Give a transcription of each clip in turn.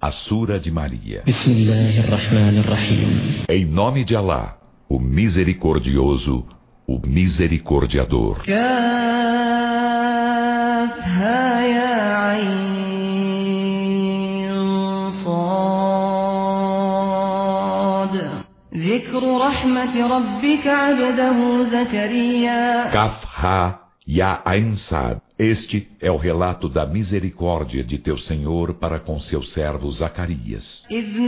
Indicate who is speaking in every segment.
Speaker 1: A Sura de Maria.
Speaker 2: Bismillahirrahmanirrahim.
Speaker 1: Em nome de Alá, o Misericordioso, o Misericordiador.
Speaker 3: Kaf ha ya ayn sad. Dhikru rahmat rabbika 'abdahu Zakariya.
Speaker 1: Kaf ha ya ayn sad. Este é o relato da misericórdia de teu Senhor para com seu servo Zacarias.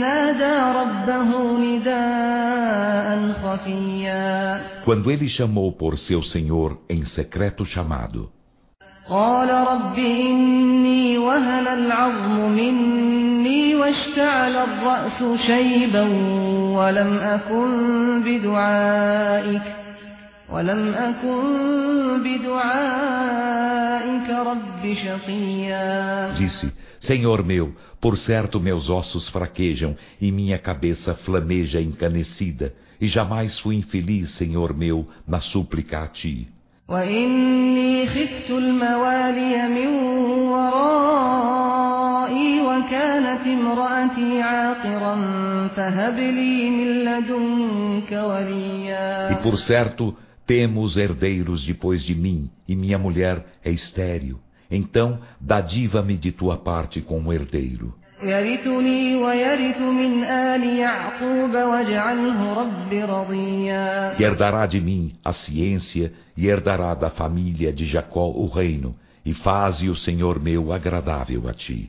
Speaker 1: Quando ele chamou por seu Senhor em secreto chamado. Disse: Senhor meu, por certo meus ossos fraquejam e minha cabeça flameja encanecida, e jamais fui infeliz, Senhor meu, na súplica a ti. E por certo temos herdeiros depois de mim, e minha mulher é estéril. Então, dadiva-me de tua parte como herdeiro. E herdará de mim a ciência, e herdará da família de Jacó o reino, e faze o Senhor meu agradável a ti.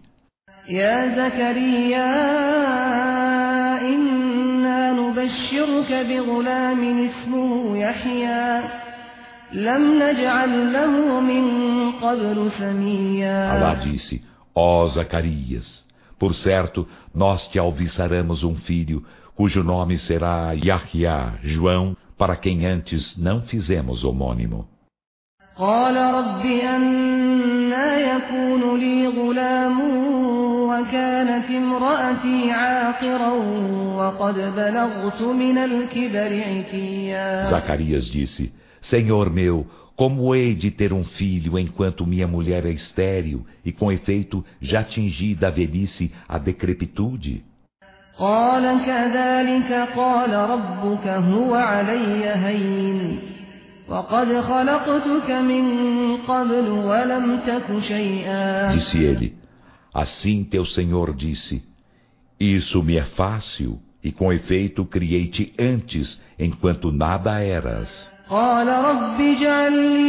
Speaker 3: نبشرك بغلام اسمه يحيى لم نجعل له من قبل سميا.
Speaker 1: Alá disse: Ó Zacarias, por certo nós te alviçaremos um filho cujo nome será Yahya, João, para quem antes não fizemos homônimo.
Speaker 3: قال رب أنى يكون لي غلام وكانت امرأتي عاقرا وقد بلغت من الكبر عتيا.
Speaker 1: Zacarias disse: Senhor meu, como hei de ter um filho enquanto minha mulher é estéril e com efeito já atingi da velhice a decrepitude?
Speaker 3: قال كذلك قال ربك هو علي هين وقد خلقتك من قبل ولم تك شيئا.
Speaker 1: Disse ele: Assim teu Senhor disse: Isso me é fácil, e com efeito criei-te antes, enquanto nada eras.
Speaker 3: قال رب اجعل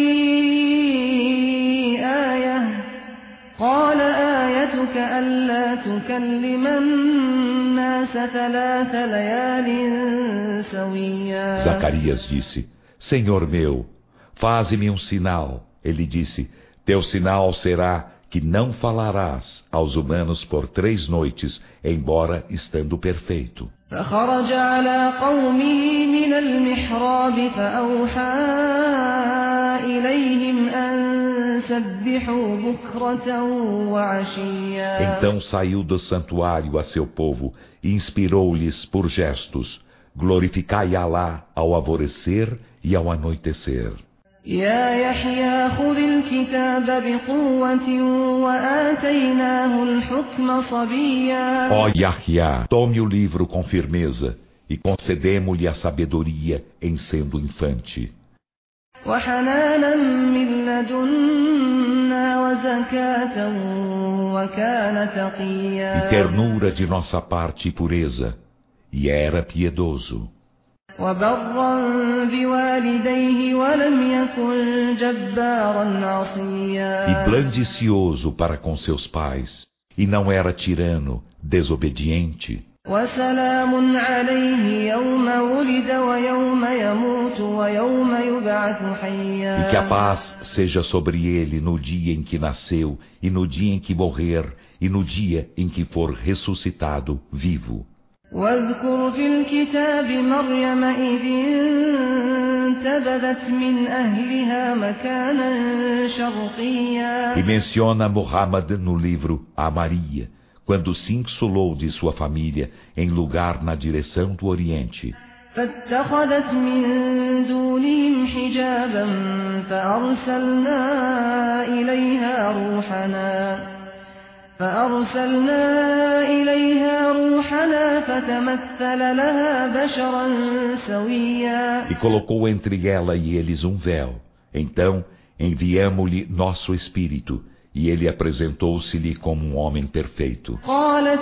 Speaker 3: لي آية قال آيتك ألا تكلم الناس 3 ليال سويا.
Speaker 1: Zacarias disse: Senhor meu, faze-me um sinal. Ele disse: Teu sinal será que não falarás aos humanos por 3 noites, embora estando perfeito.
Speaker 3: فخرج على قومه من المحراب فأوحى إليهم أن سبحوا بكرة وعشيا.
Speaker 1: Então saiu do santuário a seu povo e inspirou-lhes por gestos: glorificai Alá ao alvorecer e ao anoitecer.
Speaker 3: يا يحيى خذ الكتاب بقوة وآتيناه الحكم صبيا.
Speaker 1: Ó Yahya, tome o livro com firmeza e concedemo-lhe a sabedoria em sendo infante.
Speaker 3: وحنانا من لدنا وزكاة وكان تقيا.
Speaker 1: E ternura de nossa parte e pureza, e era piedoso.
Speaker 3: وبرا بوالديه ولم يكن جبارا عصيا.
Speaker 1: E blandicioso para com seus pais, e não era tirano, desobediente.
Speaker 3: وسلام عليه يوم ولد ويوم يموت ويوم يبعث حيا.
Speaker 1: E que a paz seja sobre ele no dia em que nasceu, e no dia em que morrer, e no dia em que for ressuscitado vivo.
Speaker 3: واذكر في الكتاب مريم إذ انتبذت من أهلها مكانا شرقيا.
Speaker 1: E menciona Muhammad no livro a Maria, quando se insulou de sua família em lugar na direção do Oriente.
Speaker 3: فاتخذت من دونهم حجابا فأرسلنا إليها روحنا فتمثل لها بشرا سويا
Speaker 1: E colocou entre ela e eles um véu. Então enviamo-lhe nosso espírito, e ele apresentou-se-lhe como um homem perfeito.
Speaker 3: قالت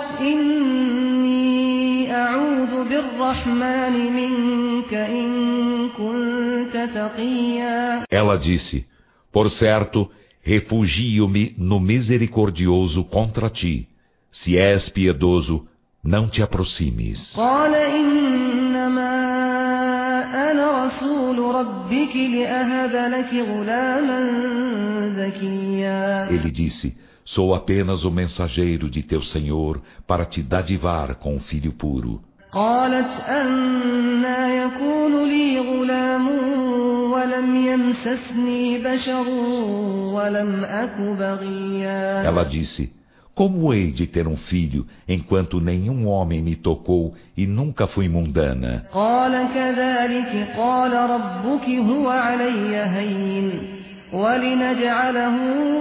Speaker 3: إني أعوذ بالرحمن منك إن كنت تقيا
Speaker 1: Ela disse: Por certo, refugio-me no misericordioso contra ti. Se és piedoso, não te aproximes.
Speaker 3: قال إنما أنا رسول ربك لأهب لك غلاما زكيا
Speaker 1: Ele disse: Sou apenas o mensageiro de teu Senhor para te dadivar com um filho puro.
Speaker 3: قالت أنى يكون لي غلام ولم يمسسني بشر ولم أك بغيا
Speaker 1: Ela disse: Como hei de ter um filho enquanto nenhum homem me tocou e nunca fui mundana?
Speaker 3: قال كذلك قال ربك هو علي هين ولنجعله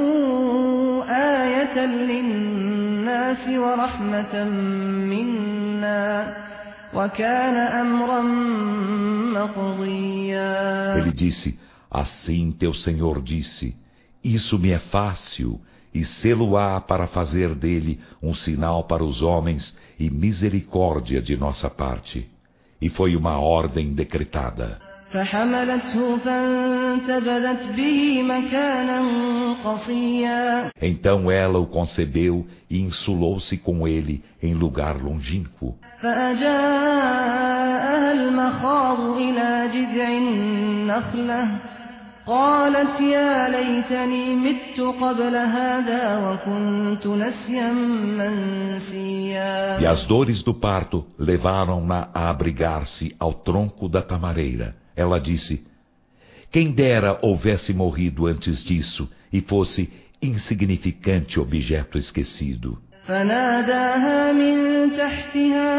Speaker 3: آية للناس ورحمة منا وكان أمرا مقضيا
Speaker 1: Ele disse: Assim teu Senhor disse: Isso me é fácil, e sê-lo-á para fazer dele um sinal para os homens e misericórdia de nossa parte. E foi uma ordem decretada.
Speaker 3: فحملته فانتبذت به مكانا قصيا
Speaker 1: Então ela o concebeu e insulou-se com ele em lugar longínquo.
Speaker 3: فأجاءها المخاض إلى جذع النخلة قالت يا ليتني مت قبل هذا وكنت نسيا منسيا
Speaker 1: E as dores do parto levaram-na a abrigar-se ao tronco da tamareira. Ela disse: Quem dera houvesse morrido antes disso e fosse insignificante objeto esquecido.
Speaker 3: فناداها من تحتها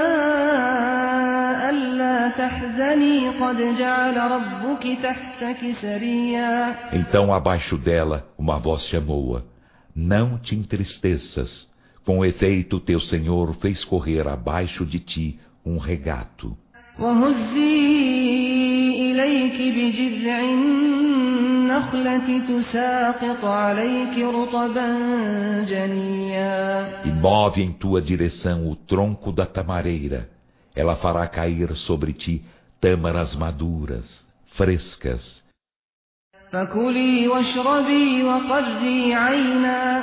Speaker 3: ألا تحزني قد جعل ربك تحتك سريا
Speaker 1: Então abaixo dela uma voz chamou-a: Não te entristeças. Com efeito, teu Senhor fez correr abaixo de ti um regato.
Speaker 3: وهزي إليك بجذع النخلة تساقط عليك رطبا جنيا
Speaker 1: E move em tua direção o tronco da tamareira. Ela fará cair sobre ti tâmaras maduras, frescas.
Speaker 3: فكلي واشربي وقري عينا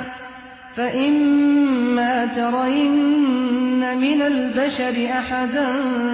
Speaker 3: فإما ترين من البشر أحدا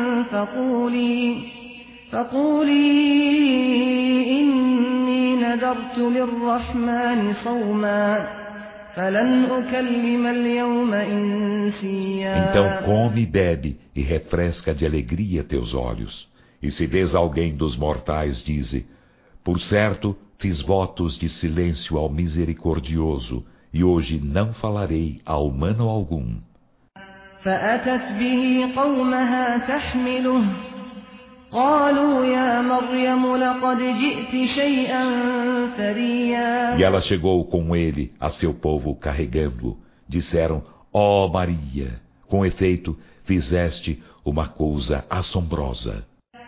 Speaker 3: فقولي إني نذرت للرحمن صوما فلن أكلم اليوم إنسيا
Speaker 1: Então come e bebe e refresca de alegria teus olhos. E se vês alguém dos mortais, dize: Por certo, fiz votos de silêncio ao misericordioso, e hoje não falarei a humano algum.
Speaker 3: فأتت به قومها تحمله قالوا يا مريم لقد جئت شيئا فريا
Speaker 1: E ela chegou com ele a seu povo carregando. Disseram: Ó Maria, com efeito, fizeste uma coisa assombrosa.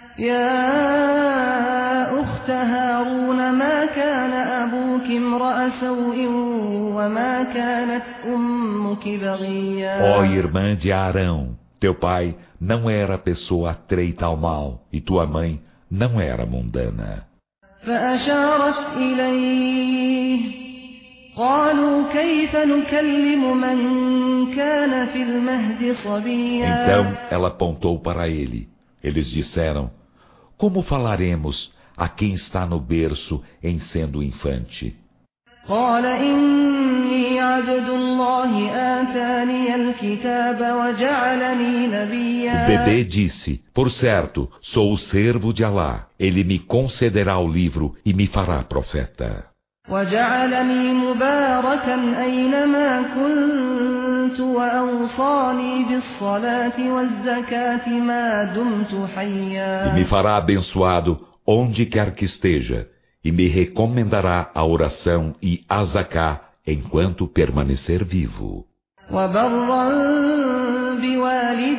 Speaker 3: يا أخت هارون ما كان أبوك امرأ سوء وما كانت أمك بغيا
Speaker 1: Ó irmã de Arão, teu pai não era pessoa atreita ao mal, e tua mãe não era mundana.
Speaker 3: فأشارت إليه قالوا كيف نكلم من كان في المهد صبيا
Speaker 1: Então ela apontou para ele. Eles disseram: Como falaremos a quem está no berço em sendo infante?
Speaker 3: قال إني عبد الله آتاني الكتاب وجعلني
Speaker 1: O
Speaker 3: نبيا
Speaker 1: bebê disse: Por certo, sou o servo de Alá. Ele me concederá o livro e me fará profeta.
Speaker 3: وجعلني مباركا أينما كنت وأوصاني بالصلاة والزكاة ما دمت
Speaker 1: E
Speaker 3: حيا
Speaker 1: me fará abençoado onde quer que esteja, e me recomendará a oração e a zaká enquanto permanecer vivo.
Speaker 3: وبرا بوالدتي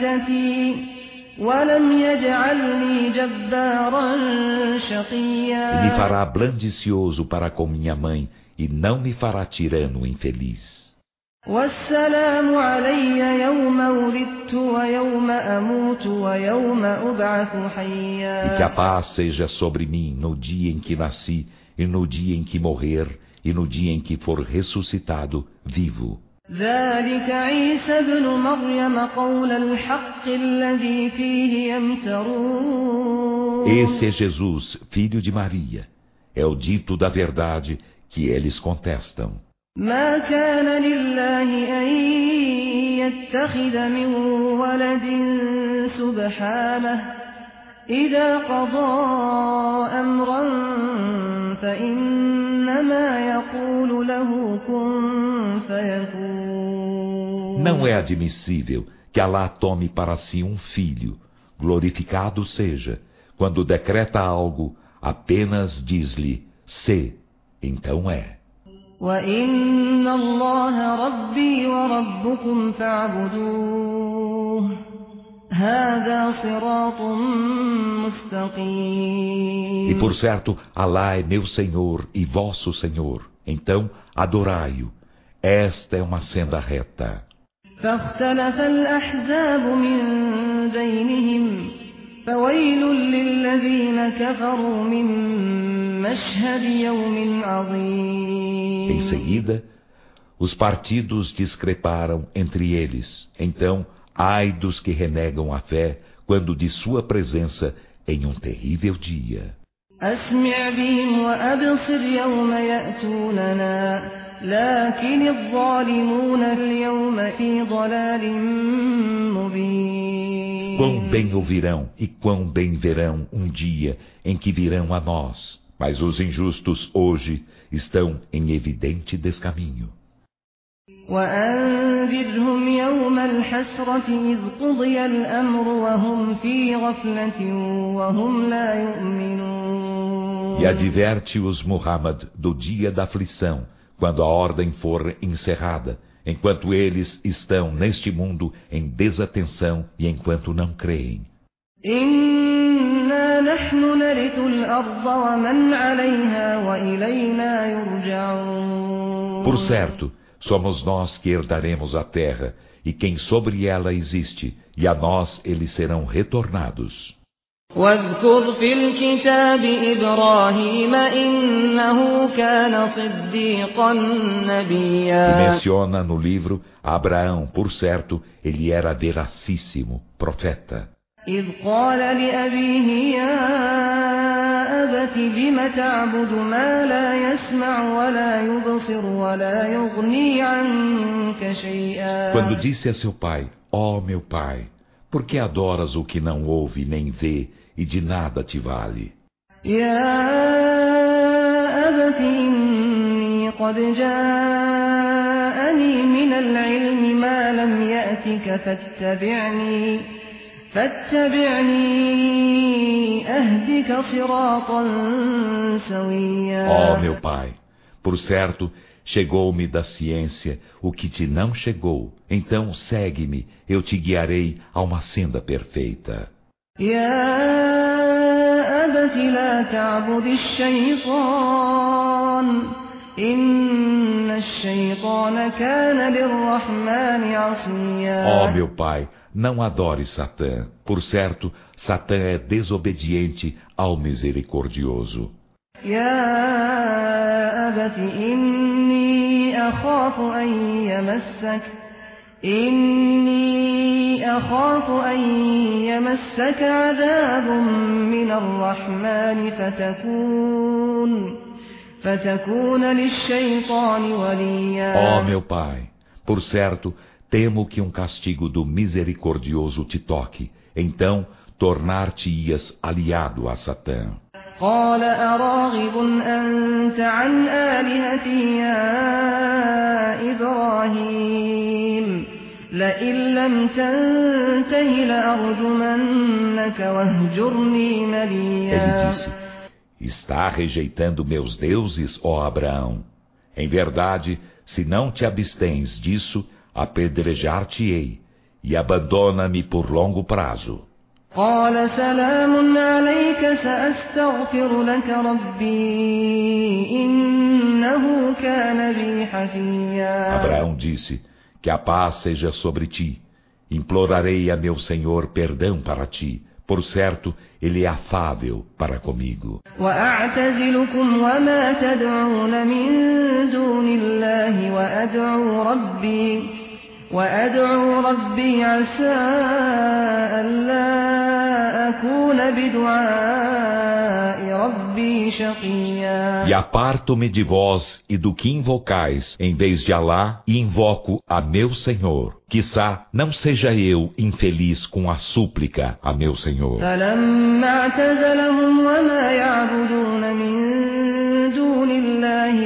Speaker 3: لوالدتي ولم يجعلني جبارا
Speaker 1: E me
Speaker 3: شقيا
Speaker 1: fará blandicioso para com minha mãe, e não me fará tirano infeliz.
Speaker 3: والسلام علي يوم ولدت ويوم أموت ويوم أبعث
Speaker 1: E que a
Speaker 3: حيا
Speaker 1: paz seja sobre mim no dia em que nasci, e no dia em que morrer, e no dia em que for ressuscitado vivo.
Speaker 3: ذلك عيسى ابن مريم قول الحق الذي فيه يمترون
Speaker 1: Esse é Jesus, filho de Maria. É o dito da verdade que eles contestam.
Speaker 3: ما كان لله أن يتخذ من ولد سبحانه إذا قضى أمرا فإنما يقول له كن فيكون
Speaker 1: Não é admissível que Alá tome para si um filho, glorificado seja, quando decreta algo, apenas diz-lhe, sê, então é.
Speaker 3: وَإِنَّ اللَّهَ رَبِّي وَرَبُّكُمْ فَاعْبُدُوهُ هَذَا صِرَاطٌ مُسْتَقِيمٌ
Speaker 1: E por certo, Alá é meu Senhor e vosso Senhor, então adorai-o. Esta é uma senda reta.
Speaker 3: فاختلف الأحزاب من بينهم فويل للذين كفروا من مشهد يوم عظيم
Speaker 1: Em seguida, os partidos discreparam entre eles. Então, ai dos que renegam a fé quando de sua presença em um terrível dia.
Speaker 3: أسمع بهم وأبصر يوم يأتوننا لكن الظالمون اليوم في ضلال مبين
Speaker 1: Quão bem ouvirão e quão bem verão um dia em que virão a nós. Mas os injustos hoje estão em evidente descaminho.
Speaker 3: وأنذرهم يوم الحسرة إذ قضي الأمر وهم في غفلة وهم لا يؤمنون
Speaker 1: E adverte-os, Muhammad, do dia da aflição, quando a ordem for encerrada, enquanto eles estão neste mundo em desatenção e enquanto não creem.
Speaker 3: إنا نحن نرث الأرض ومن عليها وإلينا يرجعون
Speaker 1: Por certo, somos nós que herdaremos a terra, e quem sobre ela existe, e a nós eles serão retornados.
Speaker 3: واذكر في الكتاب إبراهيم إنه كان صديقا
Speaker 1: E
Speaker 3: نبيا
Speaker 1: menciona no livro a Abraão, por certo, ele era veracíssimo, profeta.
Speaker 3: إذ قال لأبيه يا أبت لم تعبد ما لا يسمع ولا يبصر ولا يغني عنك شيئا
Speaker 1: Quando disse a seu pai, ó meu pai, por que adoras o que não ouve nem vê e de nada te vale?
Speaker 3: يا أبت إني قد جاءني من العلم ما لم يأتك فاتبعني أهدك صراطا سويا
Speaker 1: Ó meu pai, por certo, chegou-me da ciência o que te não chegou, então segue-me, eu te guiarei a uma senda perfeita.
Speaker 3: يا أبت لا تعبد الشيطان إن الشيطان كان للرحمن عصيا
Speaker 1: Ó meu pai, não adore Satã, por certo, Satã é desobediente ao misericordioso.
Speaker 3: يا أبت إني أخاف أن يمسك عذاب من الرحمن فتكون للشيطان وليا
Speaker 1: Ó meu pai, por certo, temo que um castigo do misericordioso te toque, então tornar-te-ias aliado a Satã.
Speaker 3: قال أراغب أنت عن آلهتي يا إبراهيم لئن لم تنته لأرجمنك واهجرني
Speaker 1: Ele
Speaker 3: مليا
Speaker 1: disse, está rejeitando meus deuses, ó Abraão. Em verdade, se não te abstens disso, apedrejar-te-ei, e abandona-me por longo prazo.
Speaker 3: قال سلام عليك سأستغفر لك ربي إنه كان بي حفيا.
Speaker 1: Abraão disse, que a paz seja sobre ti. Implorarei a meu Senhor perdão para ti. Por certo, ele é afável para comigo.
Speaker 3: وأعتزلكم وما تدعون من دون الله وأدعو ربي عسى ألا أكون بدعاء ربي شقيا.
Speaker 1: E aparto-me de vós e do que invocais, em vez de Alá, e invoco a meu Senhor. Quiçá não seja eu infeliz com a súplica a meu Senhor.
Speaker 3: فلما اعتزلهم وما يعبدون من دون الله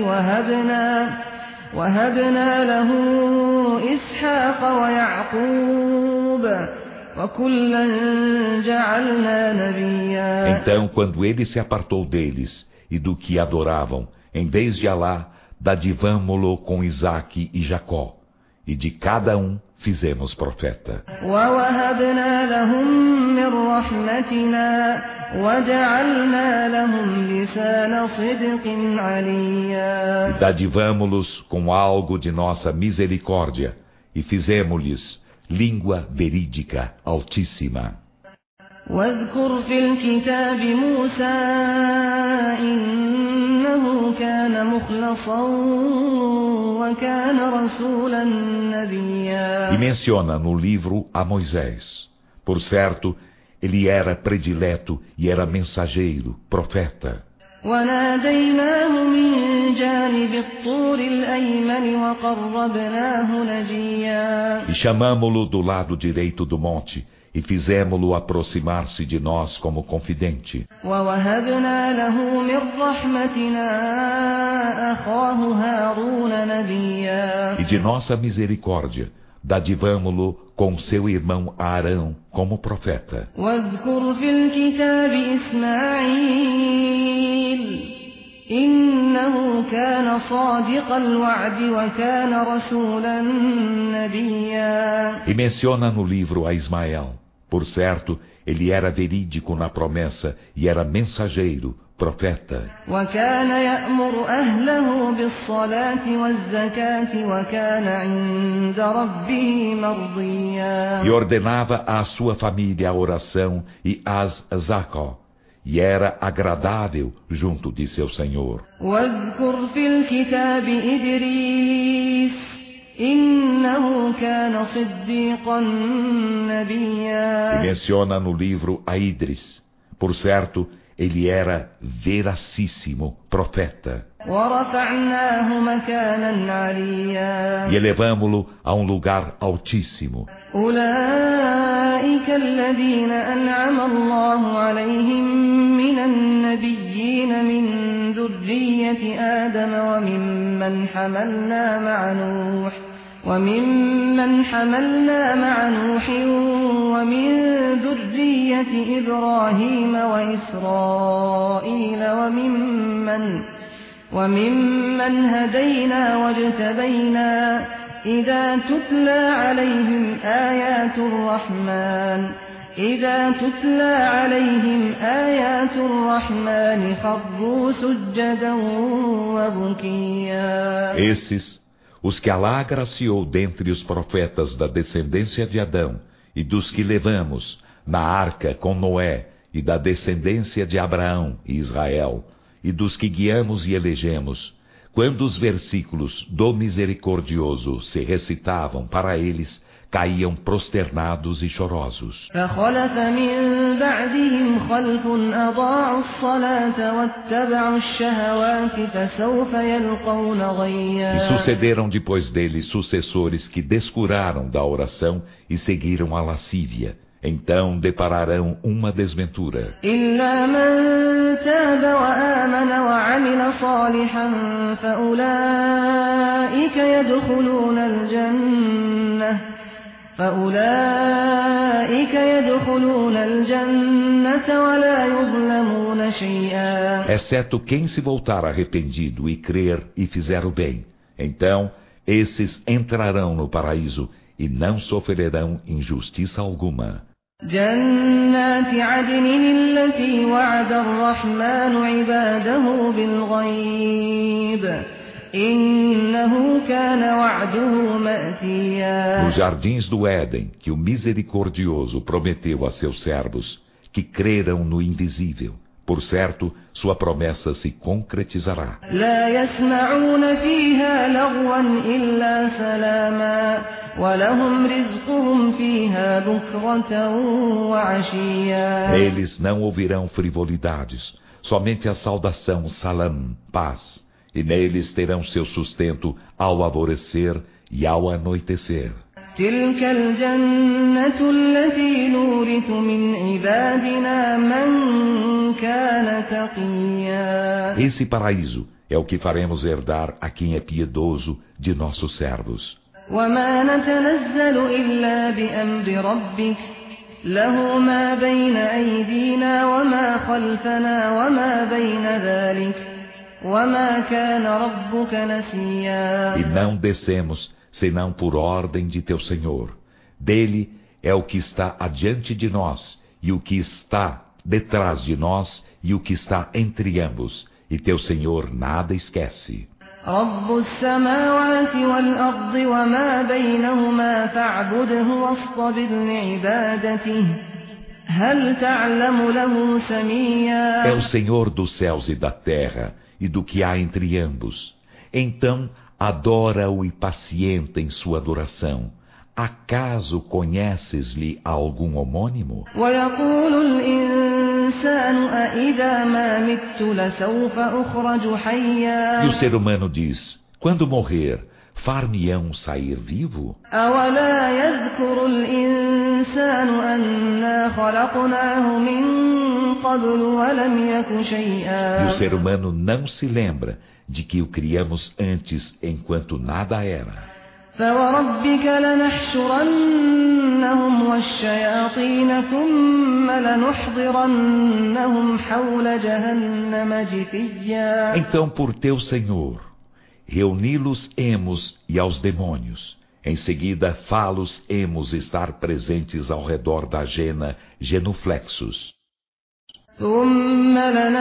Speaker 3: وهبنا له إسحاق ويعقوب وكلا جعلنا نبيا.
Speaker 1: Então, quando ele se apartou deles e do que adoravam, em vez de Alá, dadivamo-lo com Isaque e Jacó, e de cada um fizemos profeta.
Speaker 3: ووهبنا لهم من رحمتنا وجعلنا لهم لسان صدق عليا.
Speaker 1: E dadivamo-los com algo de nossa misericórdia, e fizemos-lhes língua verídica altíssima.
Speaker 3: واذكر في الكتاب موسى إنه كان مخلصا وكان رسولا نبيا.
Speaker 1: E menciona no livro a Moisés. Por certo, ele era predileto e era mensageiro, profeta.
Speaker 3: وناديناه من جانب الطور الأيمن وقربناه نجيا.
Speaker 1: E chamamo-lo do lado direito do monte, e fizemo-lo aproximar-se de nós como confidente.
Speaker 3: ووهبنا له من رحمتنا أخاه هارون نبيا.
Speaker 1: E de nossa misericórdia, dadivamo-lo com seu irmão Arão como profeta.
Speaker 3: واذكر في الكتاب إسماعيل إنه كان صادق الوعد وكان رسولا نبيا.
Speaker 1: E menciona no livro a Ismael. Por certo, ele era verídico na promessa e era mensageiro, profeta.
Speaker 3: وكان يأمر أهله بالصلاة والزكاة وكان عند ربه مرضيا.
Speaker 1: E ordenava à sua família a oração e as zakó, e era agradável junto de seu Senhor.
Speaker 3: واذكر في الكتاب إدريس إنه كان صديقا نبيا.
Speaker 1: E menciona no livro a Idris. Por certo, ele era veracíssimo profeta.
Speaker 3: ورفعناه مكانا عليا.
Speaker 1: E elevamo-lo a um lugar altíssimo.
Speaker 3: أولئك الذين أنعم الله عليهم من النبيين من ذرية آدم وممن حملنا مع نوح ومن ذرية إبراهيم وإسرائيل وممن هدينا واجتبينا إذا تتلى عليهم آيات الرحمن خروا سجدا وبكيا.
Speaker 1: Esses, os que Alá agraciou dentre os profetas da descendência de Adão e dos que levamos na arca com Noé e da descendência de Abraão e Israel e dos que guiamos e elegemos, quando os versículos do Misericordioso se recitavam para eles, caíam prosternados e chorosos.
Speaker 3: فخلف من بعدهم خلف أضاعوا الصلاة واتبعوا الشهوات فسوف يلقون غيا.
Speaker 1: E sucederam depois deles sucessores que descuraram da oração e seguiram a lascívia. Então depararão uma desventura.
Speaker 3: إلا من تاب وآمن وعمل صالحا فأولئك يدخلون الجنة ولا يظلمون شيئا.
Speaker 1: Exceto quem se voltar arrependido e crer e fizer o bem. Então, esses entrarão no paraíso e não sofrerão injustiça alguma.
Speaker 3: جنات عدن التي وعد الرحمن عباده بالغيب إنه كان وعده مأتيا.
Speaker 1: Nos jardins do Éden, que o Misericordioso prometeu a seus servos, que creram no invisível. Por certo, sua promessa se concretizará.
Speaker 3: لا يسمعون فيها لغوا إلا سلاما ولهم رزقهم فيها بكرة وعشيا.
Speaker 1: Neles não ouvirão frivolidades, somente a saudação salam, paz, e neles terão seu sustento ao alvorecer e ao anoitecer.
Speaker 3: تلك الجنة التي نورث من عبادنا من كان تقيا.
Speaker 1: Esse paraíso é o que faremos herdar a quem é piedoso de nossos servos.
Speaker 3: وما نتنزل إلا بأمر ربك له ما بين أيدينا وما خلفنا وما بين ذلك وما كان ربك نسيا.
Speaker 1: E não descemos senão por ordem de teu Senhor. Dele é o que está adiante de nós, e o que está detrás de nós, e o que está entre ambos. E teu Senhor nada esquece.
Speaker 3: رب السماوات والأرض وما بينهما فاعبده واصطبر لعبادته هل تعلم له سميا.
Speaker 1: É o Senhor dos céus e da terra, e do que há entre ambos. Então, adora-o e pacienta em sua adoração. Acaso conheces-lhe algum homônimo?
Speaker 3: ويقول الإنسان أإذا ما مت لسوف أخرج حيا.
Speaker 1: E o ser humano diz, quando morrer, far-me-ão sair vivo?
Speaker 3: أولا يذكر الإنسان أنا خلقناه من قبل ولم يك شيئا.
Speaker 1: E o ser humano não se lembra de que o criamos antes enquanto nada era.
Speaker 3: فوربك لنحشرنهم والشياطين ثم لنحضرنهم حول جهنم جثيا.
Speaker 1: Então por teu Senhor, reuni-los-emos e aos demônios. Em seguida, fá-los-emos estar presentes ao redor da jena, genuflexos.
Speaker 3: ثم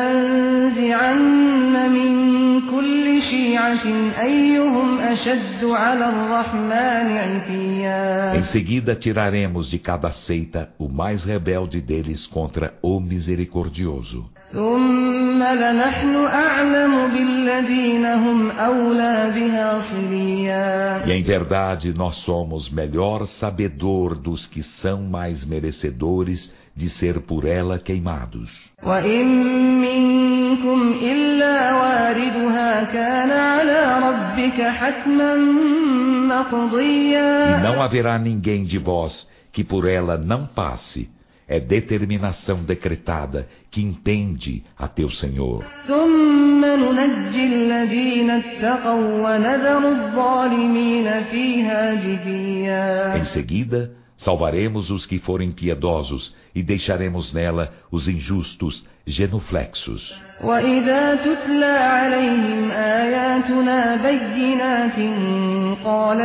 Speaker 3: لننزعن من كل شيعة أيهم أشد على الرحمن عتيا.
Speaker 1: Em seguida, tiraremos de cada seita o mais rebelde deles contra o Misericordioso.
Speaker 3: ثم لنحن أعلم بالذين هم أولى بها صليا.
Speaker 1: E em verdade, nós somos melhor sabedor dos que são mais merecedores de ser por ela queimados.
Speaker 3: وإن منكم إلا واردها كان على ربك حتما مقضيا.
Speaker 1: E não haverá ninguém de vós que por ela não passe. É determinação decretada que entende a teu Senhor.
Speaker 3: ثم ننجي الذين اتقوا ونذر الظالمين فيها جثيا.
Speaker 1: Em seguida, salvaremos os que forem piedosos e deixaremos nela os injustos genuflexos.
Speaker 3: وإذا تتلى عليهم آياتنا بينات قال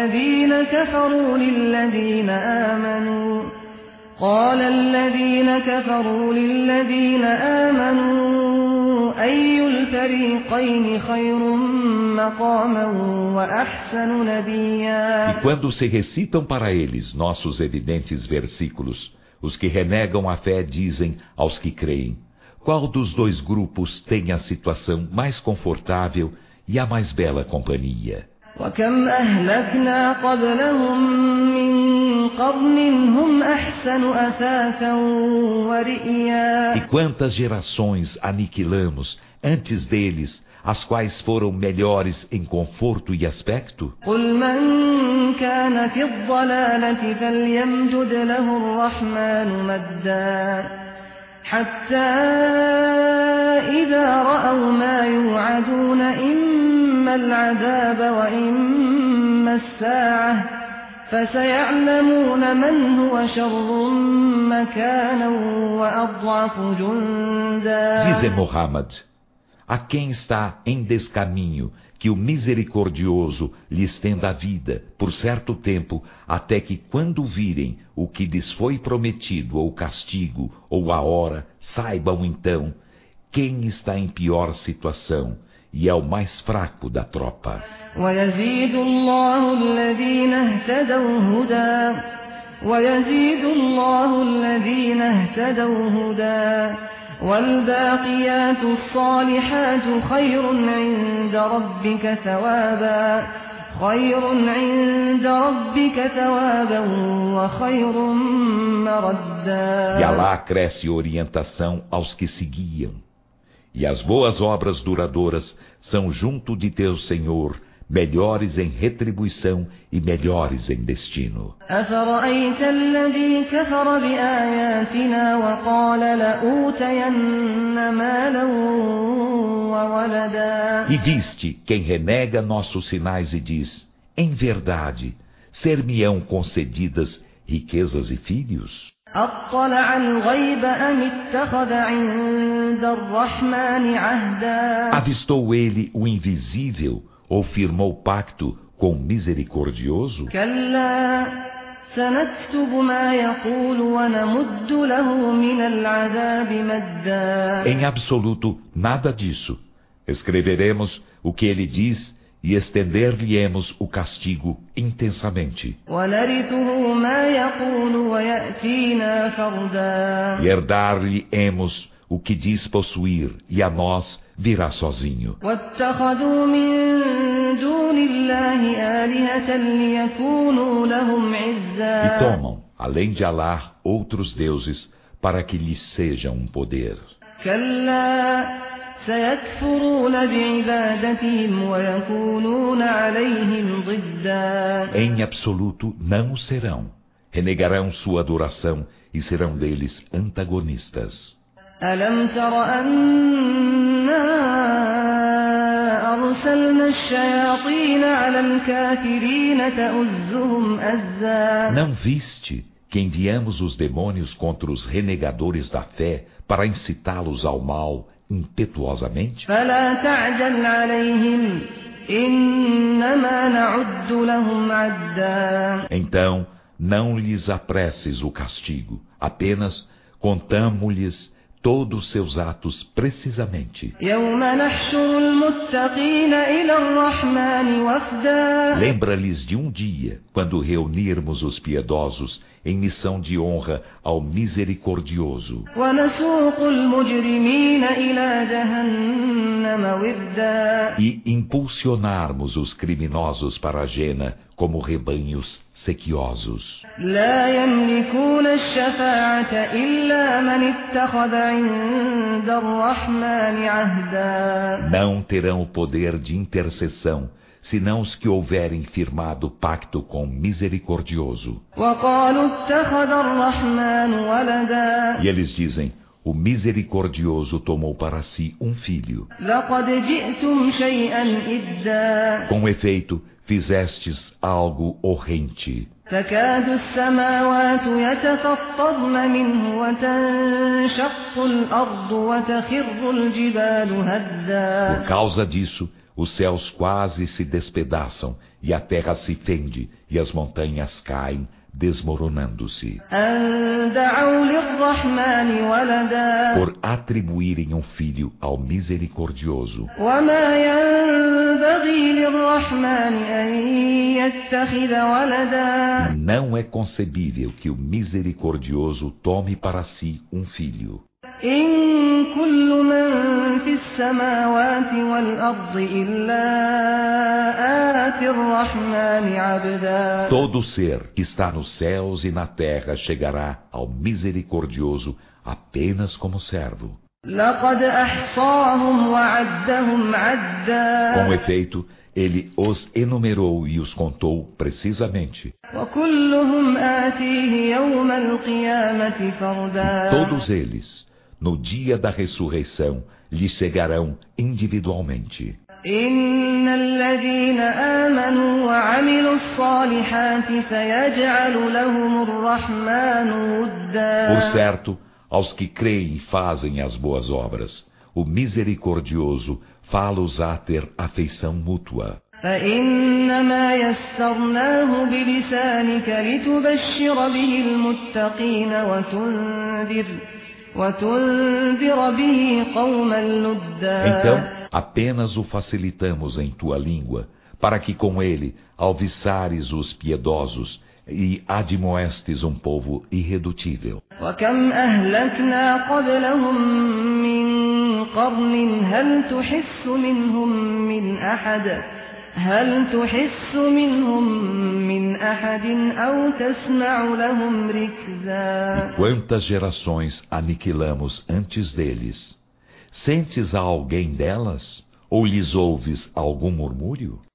Speaker 3: الذين كفروا للذين آمنوا أي الفريقين خير مقاما وأحسن نديا.
Speaker 1: E quando se recitam para eles nossos evidentes versículos, os que renegam a fé dizem aos que creem: qual dos dois grupos tem a situação mais confortável e a mais bela companhia?
Speaker 3: وكم أهلكنا قبلهم من قرن هم أحسن أثاثا ورئيا.
Speaker 1: E quantas gerações aniquilamos antes deles, as quais foram melhores em conforto e aspecto?
Speaker 3: قل من كان في الضلالة فليمدد له الرحمن مدا حتى إذا رأوا ما يوعدون إما العذاب وإما الساعة فسيعلمون من هو شر مكانا وأضعف جندا.
Speaker 1: Dize Muhammad, A quem está em descaminho, que o misericordioso lhe estenda a vida, por certo tempo, até que quando virem o que lhes foi prometido, ou castigo, ou a hora, saibam então quem está em pior situação, e é o mais fraco da tropa.
Speaker 3: ويزيد الله الذين اهتدوا هدى والباقيات الصالحات خير عند ربك ثوابا وخير مردا.
Speaker 1: E Alá acresce orientação aos que se guiam. E as boas obras duradouras são junto de teu Senhor, melhores em retribuição e melhores em destino.
Speaker 3: أفرأيت الذي كفر بآياتنا وقال لأوتين مالا وولدا.
Speaker 1: E viste quem renega nossos sinais e diz, em verdade, ser-me-ão concedidas riquezas e filhos?
Speaker 3: أطلع الغيب أم اتخذ عند الرحمن عهدا.
Speaker 1: Avistou ele o invisível ou firmou pacto com o misericordioso?
Speaker 3: كلا سنكتب ما يقول ونمد له من العذاب مدا.
Speaker 1: Em absoluto, nada disso. Escreveremos o que ele diz e estender-lhe-emos o castigo intensamente.
Speaker 3: ونرثه ما يقول ويأتينا فردا.
Speaker 1: E herdar-lhe-emos o que diz possuir, e a nós virá sozinho.
Speaker 3: واتخذوا من دون الله آلهة ليكونوا لهم
Speaker 1: E
Speaker 3: عزا.
Speaker 1: tomam, além de Alá, outros deuses, para que lhes sejam um poder.
Speaker 3: كلا سيكفرون بعبادتهم ويكونون عليهم ضدا.
Speaker 1: Em absoluto não o serão. Renegarão sua adoração e serão deles antagonistas.
Speaker 3: ألم تر أنا أرسلنا الشياطين على الكافرين تؤزهم أزا.
Speaker 1: Não viste que enviamos os demônios contra os renegadores da fé para incitá-los ao mal impetuosamente?
Speaker 3: فلا تعجل عليهم إنما نعد لهم عدا.
Speaker 1: Então, não lhes apresses o castigo, apenas contamo-lhes todos seus atos precisamente.
Speaker 3: يوم نحشر المتقين إلى الرحمن وفدا.
Speaker 1: Lembra-lhes de um dia, quando reunirmos os piedosos em missão de honra ao misericordioso.
Speaker 3: ونسوق المجرمين إلى جهنم وردا.
Speaker 1: E impulsionarmos os criminosos para a Jena como rebanhos sequiosos.
Speaker 3: لا يملكون الشفاعة إلا من اتخذ عند الرحمن عهدا.
Speaker 1: Não terão o poder de intercessão, senão os que houverem firmado pacto com o misericordioso.
Speaker 3: وقالوا اتخذ الرحمن ولدا.
Speaker 1: E eles dizem, o misericordioso tomou para si um filho.
Speaker 3: لقد جئتم شيئا إدا.
Speaker 1: Com efeito, fizestes algo horrente.
Speaker 3: تكاد السماوات يتفطرن منه وتنشق الأرض وتخر الجبال هدا.
Speaker 1: Por causa disso, os céus quase se despedaçam, e a terra se fende, e as montanhas caem, desmoronando-se.
Speaker 3: أن دعوا للرحمن ولدا.
Speaker 1: Por atribuírem um filho ao misericordioso.
Speaker 3: وما ينبغي للرحمن أن يتخذ ولدا.
Speaker 1: Não é concebível que o misericordioso tome para si um filho.
Speaker 3: إن كل من في السماوات والأرض إلا آتي الرحمن عبدا.
Speaker 1: Todo ser que está nos céus e na terra chegará ao misericordioso apenas como servo.
Speaker 3: لقد أحصاهم وعدهم عدا.
Speaker 1: Com efeito, ele os enumerou e os contou precisamente.
Speaker 3: وكلهم آتيه يوم القيامة فردا.
Speaker 1: Todos eles, no dia da ressurreição, lhe chegarão individualmente.
Speaker 3: إن الذين آمنوا وعملوا الصالحات سيجعل لهم الرحمن
Speaker 1: Por
Speaker 3: ودا.
Speaker 1: certo, aos que creem e fazem as boas obras, o Misericordioso fá-los a ter afeição mútua.
Speaker 3: فإنما يسرناه بلسانك لتبشر به المتقين وتنذر به قوما لدا.
Speaker 1: Então, apenas o facilitamos em tua língua, para que com ele alviçares os piedosos e admoestes um povo irredutível.
Speaker 3: وكم أهلكنا قبلهم من قرن هل تحس منهم من أحد أو تسمع لهم ركزا.
Speaker 1: Quantas gerações aniquilamos antes deles? Sentes a alguém delas? Ou lhes ouves algum murmúrio?